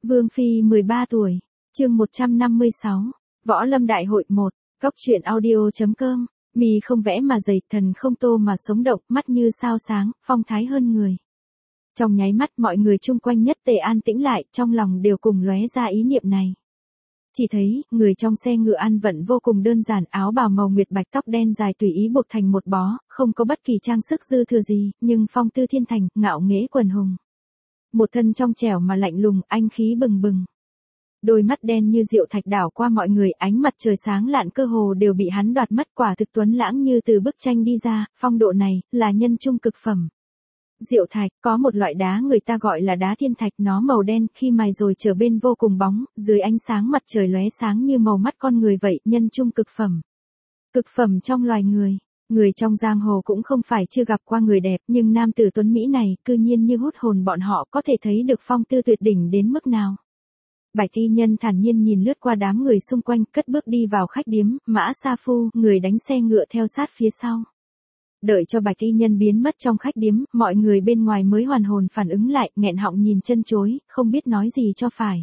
Vương Phi 13 tuổi, chương 156, Võ Lâm Đại hội 1, Cốc truyện audio.com, mi không vẽ mà dày, thần không tô mà sống động, mắt như sao sáng, phong thái hơn người. Trong nháy mắt mọi người chung quanh nhất tề an tĩnh lại, trong lòng đều cùng lóe ra ý niệm này. Chỉ thấy, người trong xe ngựa ăn vận vô cùng đơn giản, áo bào màu nguyệt bạch, tóc đen dài tùy ý buộc thành một bó, không có bất kỳ trang sức dư thừa gì, nhưng phong tư thiên thành, ngạo nghễ quần hùng. Một thân trong trẻo mà lạnh lùng, anh khí bừng bừng. Đôi mắt đen như diệu thạch đảo qua mọi người, ánh mặt trời sáng lạn cơ hồ đều bị hắn đoạt mất, quả thực tuấn lãng như từ bức tranh đi ra, phong độ này, là nhân trung cực phẩm. Diệu thạch, có một loại đá người ta gọi là đá thiên thạch, nó màu đen, khi mài rồi trở bên vô cùng bóng, dưới ánh sáng mặt trời lóe sáng như màu mắt con người vậy, nhân trung cực phẩm. Cực phẩm trong loài người. Người trong giang hồ cũng không phải chưa gặp qua người đẹp, nhưng nam tử tuấn Mỹ này, cư nhiên như hút hồn bọn họ, có thể thấy được phong tư tuyệt đỉnh đến mức nào. Bạch thi nhân thản nhiên nhìn lướt qua đám người xung quanh, cất bước đi vào khách điếm, Mã Sa Phu, người đánh xe ngựa theo sát phía sau. Đợi cho bạch thi nhân biến mất trong khách điếm, mọi người bên ngoài mới hoàn hồn phản ứng lại, nghẹn họng nhìn chân chối, không biết nói gì cho phải.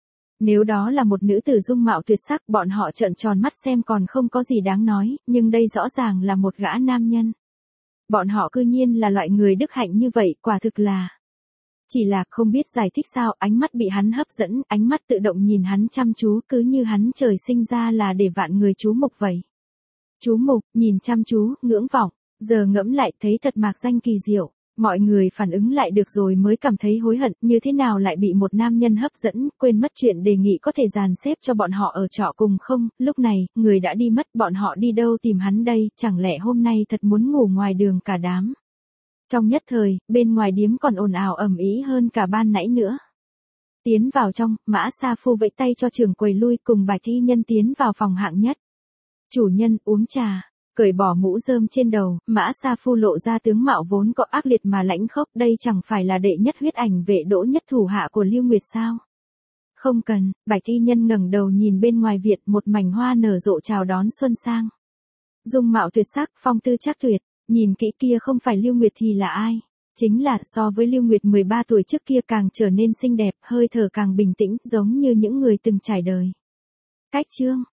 Nếu đó là một nữ tử dung mạo tuyệt sắc, bọn họ trợn tròn mắt xem còn không có gì đáng nói, nhưng đây rõ ràng là một gã nam nhân. Bọn họ cư nhiên là loại người đức hạnh như vậy, quả thực là. Chỉ là không biết giải thích sao, ánh mắt bị hắn hấp dẫn, ánh mắt tự động nhìn hắn chăm chú, cứ như hắn trời sinh ra là để vạn người chú mục vậy. Chú mục, nhìn chăm chú, ngưỡng vọng, giờ ngẫm lại thấy thật mạc danh kỳ diệu. Mọi người phản ứng lại được rồi mới cảm thấy hối hận, như thế nào lại bị một nam nhân hấp dẫn, quên mất chuyện đề nghị có thể dàn xếp cho bọn họ ở trọ cùng không, lúc này, người đã đi mất, bọn họ đi đâu tìm hắn đây, chẳng lẽ hôm nay thật muốn ngủ ngoài đường cả đám. Trong nhất thời, bên ngoài điếm còn ồn ào ầm ĩ hơn cả ban nãy nữa. Tiến vào trong, Mã Sa Phu vẫy tay cho trưởng quầy lui, cùng bạch thi nhân tiến vào phòng hạng nhất. Chủ nhân, uống trà. Cởi bỏ mũ rơm trên đầu, Mã Sa Phu lộ ra tướng mạo vốn có ác liệt mà lãnh khốc, đây chẳng phải là đệ nhất huyết ảnh vệ Đỗ Nhất thủ hạ của Lưu Nguyệt sao? Không cần, bạch thi nhân ngẩng đầu nhìn bên ngoài viện, một mảnh hoa nở rộ chào đón xuân sang. Dung mạo tuyệt sắc, phong tư chắc tuyệt, nhìn kỹ kia không phải Lưu Nguyệt thì là ai? Chính là so với Lưu Nguyệt 13 tuổi trước kia càng trở nên xinh đẹp, hơi thở càng bình tĩnh, giống như những người từng trải đời. Cách chương